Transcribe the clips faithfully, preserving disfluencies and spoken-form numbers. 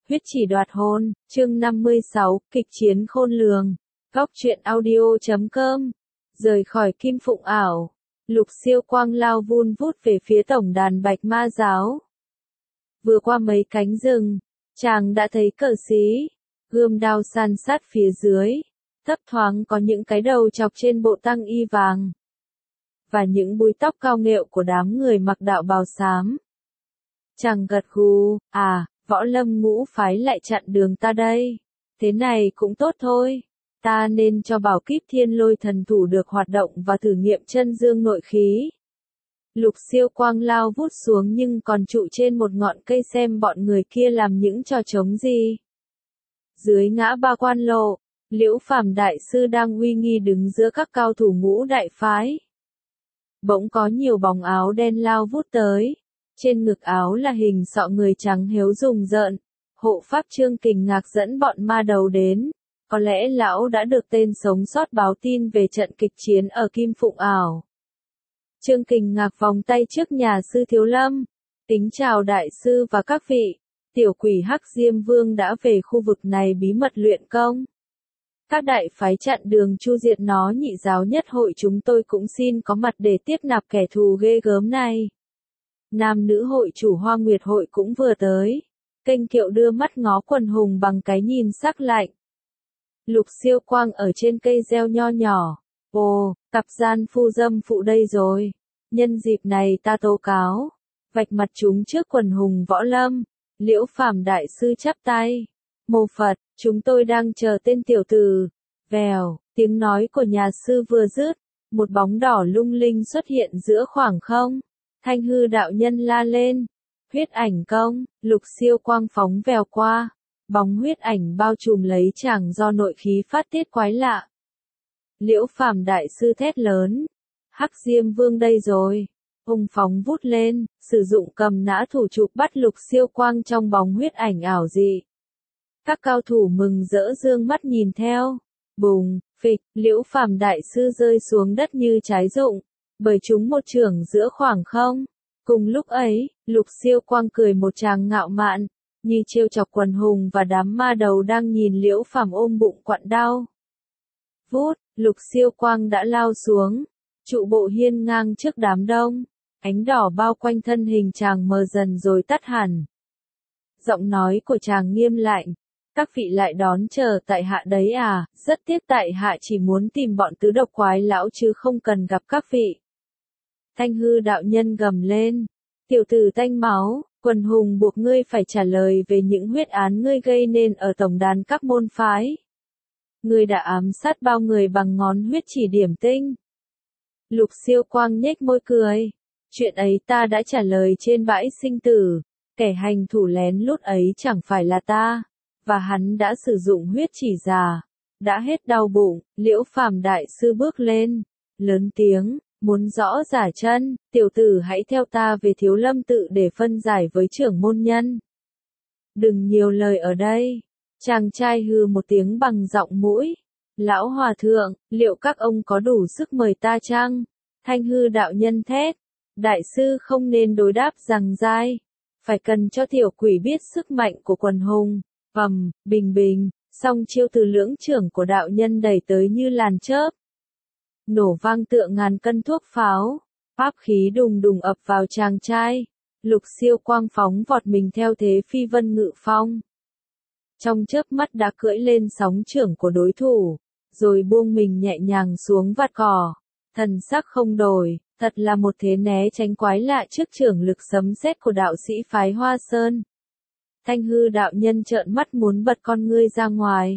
Huyết chỉ đoạt hồn, chương năm mươi sáu, kịch chiến khôn lường. Góc truyện audio chấm com. Rời khỏi kim phụng ảo, Lục Siêu Quang lao vun vút về phía tổng đàn Bạch Ma giáo. Vừa qua mấy cánh rừng, chàng đã thấy cờ xí, gươm đao san sát phía dưới, thấp thoáng có những cái đầu chọc trên bộ tăng y vàng, và những búi tóc cao nghệu của đám người mặc đạo bào xám. Chàng gật gù, à, Võ Lâm ngũ phái lại chặn đường ta đây. Thế này cũng tốt thôi. Ta nên cho bảo kíp thiên lôi thần thủ được hoạt động và thử nghiệm chân dương nội khí. Lục Siêu Quang lao vút xuống nhưng còn trụ trên một ngọn cây xem bọn người kia làm những trò trống gì. Dưới ngã ba quan lộ, Liễu Phàm đại sư đang uy nghi đứng giữa các cao thủ ngũ đại phái. Bỗng có nhiều bóng áo đen lao vút tới. Trên ngực áo là hình sọ người trắng hiếu rùng rợn. Hộ pháp Trương Kình Ngạc dẫn bọn ma đầu đến. Có lẽ lão đã được tên sống sót báo tin về trận kịch chiến ở Kim Phụng ảo. Trương Kình Ngạc vòng tay trước nhà sư Thiếu Lâm. Kính chào đại sư và các vị. Tiểu quỷ Hắc Diêm Vương đã về khu vực này bí mật luyện công. Các đại phái chặn đường chu diệt nó, nhị giáo nhất hội chúng tôi cũng xin có mặt để tiếp nạp kẻ thù ghê gớm này. Nam nữ hội chủ Hoa Nguyệt hội cũng vừa tới. Kênh Kiệu đưa mắt ngó quần hùng bằng cái nhìn sắc lạnh. Lục Siêu Quang ở trên cây reo nho nhỏ. Ồ, cặp gian phu dâm phụ đây rồi. Nhân dịp này ta tố cáo. Vạch mặt chúng trước quần hùng võ lâm. Liễu Phàm đại sư chắp tay. Mô Phật, chúng tôi đang chờ tên tiểu tử. Vèo, tiếng nói của nhà sư vừa dứt. Một bóng đỏ lung linh xuất hiện giữa khoảng không. Thanh hư đạo nhân la lên. Huyết ảnh công, Lục Siêu Quang phóng vèo qua. Bóng huyết ảnh bao trùm lấy chàng do nội khí phát tiết quái lạ. Liễu Phàm đại sư thét lớn. Hắc Diêm Vương đây rồi. Hùng phóng vút lên, sử dụng cầm nã thủ trục bắt Lục Siêu Quang trong bóng huyết ảnh ảo dị. Các cao thủ mừng rỡ dương mắt nhìn theo. Bùng, phịch, Liễu Phàm đại sư rơi xuống đất như trái rụng. Bởi chúng một chưởng giữa khoảng không. Cùng lúc ấy, Lục Siêu Quang cười một tràng ngạo mạn, như trêu chọc quần hùng và đám ma đầu đang nhìn Liễu Phàm ôm bụng quặn đau. Vút, Lục Siêu Quang đã lao xuống, trụ bộ hiên ngang trước đám đông, ánh đỏ bao quanh thân hình chàng mờ dần rồi tắt hẳn. Giọng nói của chàng nghiêm lạnh, các vị lại đón chờ tại hạ đấy à, rất tiếc tại hạ chỉ muốn tìm bọn tứ độc quái lão chứ không cần gặp các vị. Thanh hư đạo nhân gầm lên. Tiểu tử tanh máu, quần hùng buộc ngươi phải trả lời về những huyết án ngươi gây nên ở tổng đàn các môn phái. Ngươi đã ám sát bao người bằng ngón huyết chỉ điểm tinh. Lục Siêu Quang nhếch môi cười. Chuyện ấy ta đã trả lời trên bãi sinh tử. Kẻ hành thủ lén lút ấy chẳng phải là ta. Và hắn đã sử dụng huyết chỉ già. Đã hết đau bụng, Liễu Phàm đại sư bước lên. Lớn tiếng. Muốn rõ giả chân, tiểu tử hãy theo ta về Thiếu Lâm tự để phân giải với trưởng môn nhân. Đừng nhiều lời ở đây. Chàng trai hừ một tiếng bằng giọng mũi. Lão hòa thượng, liệu các ông có đủ sức mời ta chăng? Thanh hư đạo nhân thét. Đại sư không nên đối đáp rằng dai. Phải cần cho tiểu quỷ biết sức mạnh của quần hùng. Vầm, bình bình, song chiêu từ lưỡng trưởng của đạo nhân đẩy tới như làn chớp. Nổ vang tựa ngàn cân thuốc pháo, pháp khí đùng đùng ập vào chàng trai. Lục Siêu Quang phóng vọt mình theo thế phi vân ngự phong. Trong chớp mắt đã cưỡi lên sóng chưởng của đối thủ, rồi buông mình nhẹ nhàng xuống vạt cỏ. Thần sắc không đổi, thật là một thế né tránh quái lạ trước chưởng lực sấm sét của đạo sĩ phái Hoa Sơn. Thanh hư đạo nhân trợn mắt muốn bật con ngươi ra ngoài.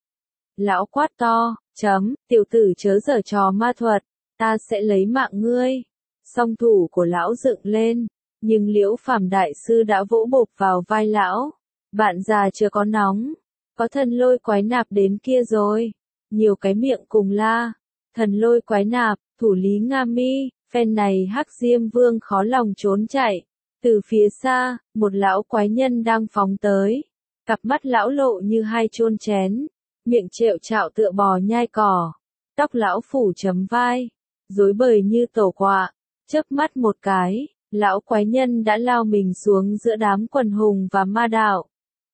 Lão quát to. Chấm, tiểu tử chớ giở trò ma thuật, ta sẽ lấy mạng ngươi. Song thủ của lão dựng lên, nhưng Liễu Phàm đại sư đã vỗ bộp vào vai lão. Bạn già chưa có nóng, có thần lôi quái nạp đến kia rồi. Nhiều cái miệng cùng la, thần lôi quái nạp, thủ lý Nga Mi, phen này Hắc Diêm Vương khó lòng trốn chạy. Từ phía xa, một lão quái nhân đang phóng tới. Cặp mắt lão lộ như hai chôn chén. Miệng trệu trạo tựa bò nhai cỏ, tóc lão phủ chấm vai, rối bời như tổ quạ, chớp mắt một cái, lão quái nhân đã lao mình xuống giữa đám quần hùng và ma đạo.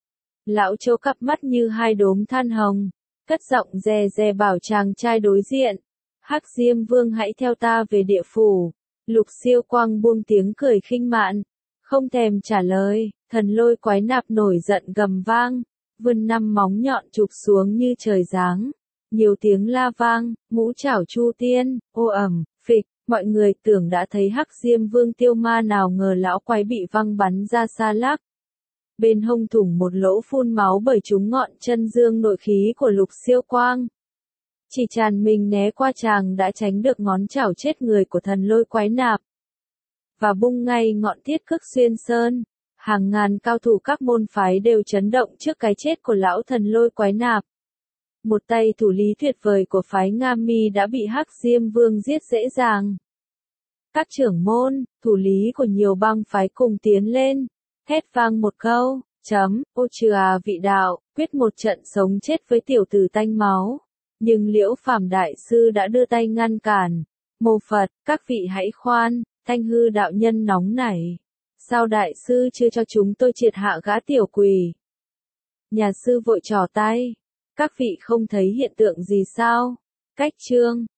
Lão Châu cặp mắt như hai đốm than hồng, cất giọng dè dè bảo chàng trai đối diện. Hắc Diêm Vương hãy theo ta về địa phủ. Lục Siêu Quang buông tiếng cười khinh mạn, không thèm trả lời. Thần Lôi Quái Nạp nổi giận gầm vang, vươn năm móng nhọn chụp xuống như trời giáng. Nhiều tiếng la vang, ngũ trảo chu tiên, ô ầm, phịch, mọi người tưởng đã thấy Hắc Diêm Vương tiêu ma, nào ngờ lão quái bị văng bắn ra xa lắc. Bên hông thủng một lỗ phun máu bởi trúng ngọn chân dương nội khí của Lục Siêu Quang. Chỉ tràn mình né qua chàng đã tránh được ngón chảo chết người của Thần Lôi Quái Nạp. Và bung ngay ngọn thiết cước xuyên sơn. Hàng ngàn cao thủ các môn phái đều chấn động trước cái chết của lão Thần Lôi Quái Nạp. Một tay thủ lý tuyệt vời của phái Nga Mi đã bị Hắc Diêm Vương giết dễ dàng. Các trưởng môn, thủ lý của nhiều bang phái cùng tiến lên, hét vang một câu, chấm, ô trừ à vị đạo, quyết một trận sống chết với tiểu tử tanh máu. Nhưng Liễu Phàm Đại Sư đã đưa tay ngăn cản. Mô Phật, các vị hãy khoan, Thanh Hư đạo nhân nóng nảy. Sao Đại Sư chưa cho chúng tôi triệt hạ gã tiểu quỷ? Nhà sư vội trỏ tay. Các vị không thấy hiện tượng gì sao? Cách chương